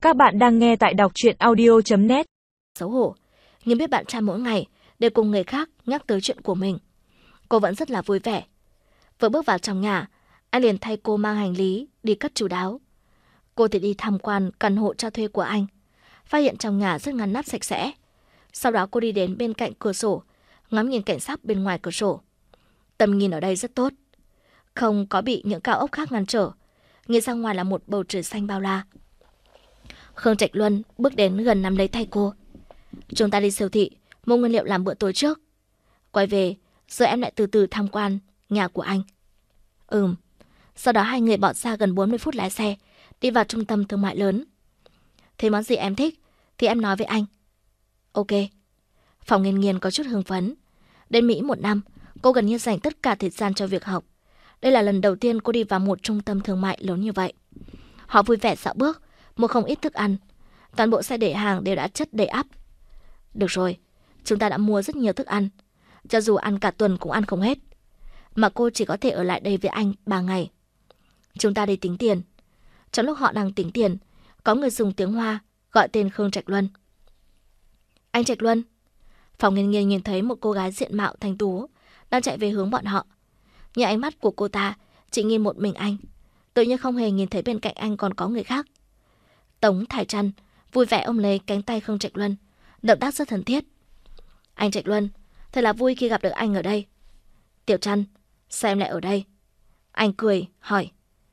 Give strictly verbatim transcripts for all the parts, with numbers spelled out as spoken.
Các bạn đang nghe tại đọc truyện audio chấm net. Xấu hổ, nhưng biết bạn trai mỗi ngày đều cùng người khác nhắc tới chuyện của mình. Cô vẫn rất là vui vẻ. Vừa bước vào trong nhà, anh liền thay cô mang hành lý đi cất chu đáo. Cô thì đi tham quan căn hộ cho thuê của anh, phát hiện trong nhà rất ngăn nắp sạch sẽ. Sau đó cô đi đến bên cạnh cửa sổ, ngắm nhìn cảnh sắc bên ngoài cửa sổ. Tầm nhìn ở đây rất tốt, không có bị những cao ốc khác ngăn trở. Nhìn ra ngoài là một bầu trời xanh bao la. Khương Trạch Luân bước đến gần nắm lấy tay cô. Chúng ta đi siêu thị mua nguyên liệu làm bữa tối trước. Quay về, rồi em lại từ từ tham quan nhà của anh. Ừm. Sau đó hai người bỏ ra gần bốn mươi phút lái xe, đi vào trung tâm thương mại lớn. Thấy món gì em thích thì em nói với anh. Ok. Phòng Nghiên Nghiên có chút hưng phấn. Đến Mỹ một năm, cô gần như dành tất cả thời gian cho việc học. Đây là lần đầu tiên cô đi vào một trung tâm thương mại lớn như vậy. Họ vui vẻ dạo bước, mua không ít thức ăn. Toàn bộ xe để hàng đều đã chất đầy ắp. Được rồi, chúng ta đã mua rất nhiều thức ăn. Cho dù ăn cả tuần cũng ăn không hết. Mà cô chỉ có thể ở lại đây với anh ba ngày. Chúng ta đi tính tiền. Trong lúc họ đang tính tiền, có người dùng tiếng Hoa gọi tên Khương Trạch Luân. Anh Trạch Luân. Phòng Nghiên Nghiên nhìn thấy một cô gái diện mạo thanh tú đang chạy về hướng bọn họ. Nhưng ánh mắt của cô ta chỉ nhìn một mình anh, tự nhiên không hề nhìn thấy bên cạnh anh còn có người khác. Tống Thải Trăn vui vẻ ôm lấy cánh tay Khương Trạch Luân, động tác rất thân thiết. Anh Trạch Luân, thật là vui khi gặp được anh ở đây. Tiểu Trăn, sao em lại ở đây? Anh cười, hỏi.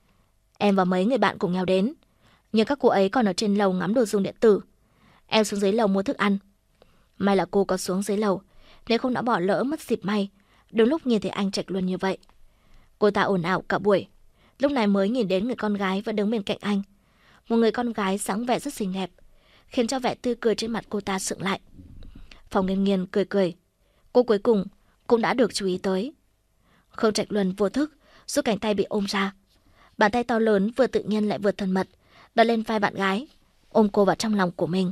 Em và mấy người bạn cùng nhau đến, nhưng các cô ấy còn ở trên lầu ngắm đồ dùng điện tử. Em xuống dưới lầu mua thức ăn. May là cô có xuống dưới lầu, nếu không đã bỏ lỡ mất dịp may, đúng lúc nhìn thấy anh Trạch Luân như vậy. Cô ta ồn ào cả buổi, lúc này mới nhìn đến người con gái vẫn đứng bên cạnh anh. Một người con gái dáng vẻ rất xinh đẹp, khiến cho vẻ tươi cười trên mặt cô ta sượng lại. Phòng Nghiên Nghiên cười cười. Cô cuối cùng cũng đã được chú ý tới. Khương Trạch Luân vô thức rút cánh tay bị ôm ra. Bàn tay to lớn vừa tự nhiên lại vừa thân mật đặt lên vai bạn gái, ôm cô vào trong lòng của mình.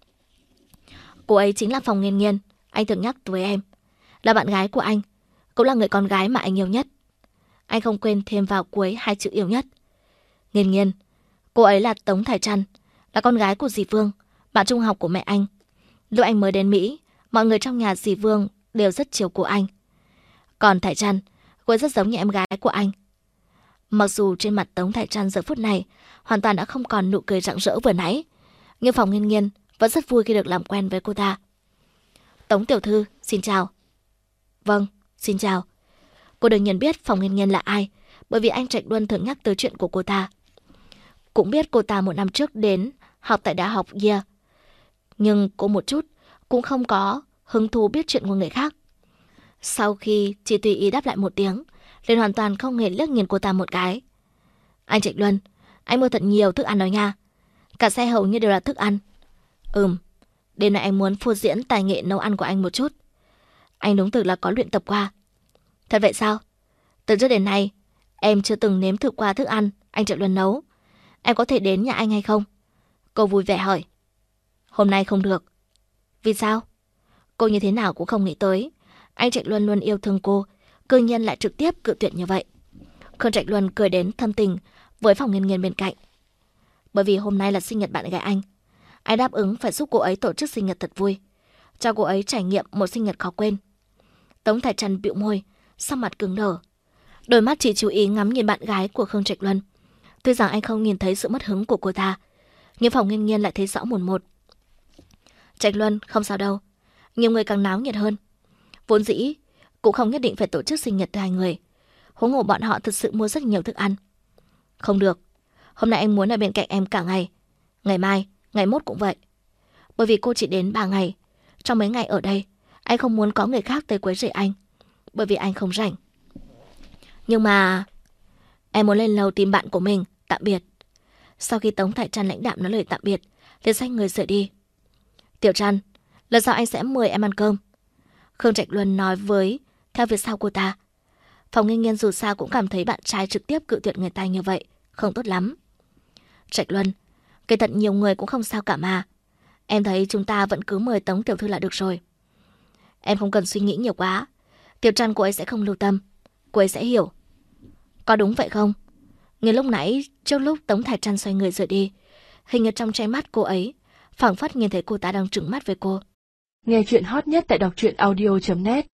Cô ấy chính là Phòng Nghiên Nghiên anh thường nhắc với em, là bạn gái của anh, cũng là người con gái mà anh yêu nhất. Anh không quên thêm vào cuối hai chữ yêu nhất. Nghiên Nghiên, cô ấy là Tống Thải Trăn, là con gái của dì Vương, bạn trung học của mẹ anh. Lúc anh mới đến Mỹ, mọi người trong nhà dì Vương đều rất chiều cố anh. Còn Thải Trăn, cô ấy rất giống như em gái của anh. Mặc dù trên mặt Tống Thải Trăn giờ phút này hoàn toàn đã không còn nụ cười rạng rỡ vừa nãy, nhưng Phòng Nghiên Nghiên vẫn rất vui khi được làm quen với cô ta. Tống tiểu thư, xin chào. Vâng, xin chào. Cô đương nhiên biết Phòng Nghiên Nghiên là ai, bởi vì anh Trạch Luân thường nhắc tới chuyện của cô ta. Cũng biết cô ta một năm trước đến học tại đại học Yale, nhưng cô một chút cũng không có hứng thú biết chuyện của người khác. Sau khi chỉ tùy ý đáp lại một tiếng, liền hoàn toàn không hề liếc nhìn cô ta một cái. Anh Trạch Luân, anh mua thật nhiều thức ăn đó nha. Cả xe hầu như đều là thức ăn. Ừm, đêm nay anh muốn phô diễn tài nghệ nấu ăn của anh một chút. Anh đúng thực là có luyện tập qua. Thật vậy sao? Từ trước đến nay em chưa từng nếm thử qua thức ăn anh Trạch Luân nấu. Em có thể đến nhà anh hay không? Cô vui vẻ hỏi. Hôm nay không được. Vì sao? Cô như thế nào cũng không nghĩ tới anh Trạch Luân luôn yêu thương cô, cư nhiên lại trực tiếp cự tuyệt như vậy. Khương Trạch Luân cười đến thâm tình với Phòng Nghiên Nghiên bên cạnh. Bởi vì hôm nay là sinh nhật bạn gái anh, anh đáp ứng phải giúp cô ấy tổ chức sinh nhật thật vui, cho cô ấy trải nghiệm một sinh nhật khó quên. Tống Thải Trăn bĩu môi, sắc mặt cứng đờ, đôi mắt chỉ chú ý ngắm nhìn bạn gái của Khương Trạch Luân. Tuy rằng anh không nhìn thấy sự mất hứng của cô ta, nhưng Phòng Nghiên Nghiên lại thấy rõ một một. Trạch Luân, không sao đâu, nhiều người càng náo nhiệt hơn. Vốn dĩ cũng không nhất định phải tổ chức sinh nhật hai người, huống hồ bọn họ thực sự mua rất nhiều thức ăn. Không được, hôm nay anh muốn ở bên cạnh em cả ngày, ngày mai, ngày mốt cũng vậy. Bởi vì cô chỉ đến ba ngày, trong mấy ngày ở đây anh không muốn có người khác tới quấy rầy anh, bởi vì anh không rảnh. Nhưng mà em muốn lên lầu tìm bạn của mình, tạm biệt. Sau khi Tống Thải Trăn lãnh đạm nói lời tạm biệt, liền xoay người rời đi. Tiểu Trăn, lần sau anh sẽ mời em ăn cơm. Khương Trạch Luân nói với theo phía sau cô ta. Phòng Nghiên Nghiên dù sao cũng cảm thấy bạn trai trực tiếp cự tuyệt người ta như vậy không tốt lắm. Trạch Luân, kỳ thật nhiều người cũng không sao cả mà. Em thấy chúng ta vẫn cứ mời Tống tiểu thư là được rồi. Em không cần suy nghĩ nhiều quá. Tiểu Trăn cô ấy sẽ không lưu tâm, cô ấy sẽ hiểu. Có đúng vậy không? Ngay lúc nãy, trước lúc Tống Thải Trăn xoay người rời đi, hình như trong trái mắt cô ấy, phảng phất nhìn thấy cô ta đang trừng mắt với cô. Nghe chuyện hot nhất tại đọc truyện audio chấm net.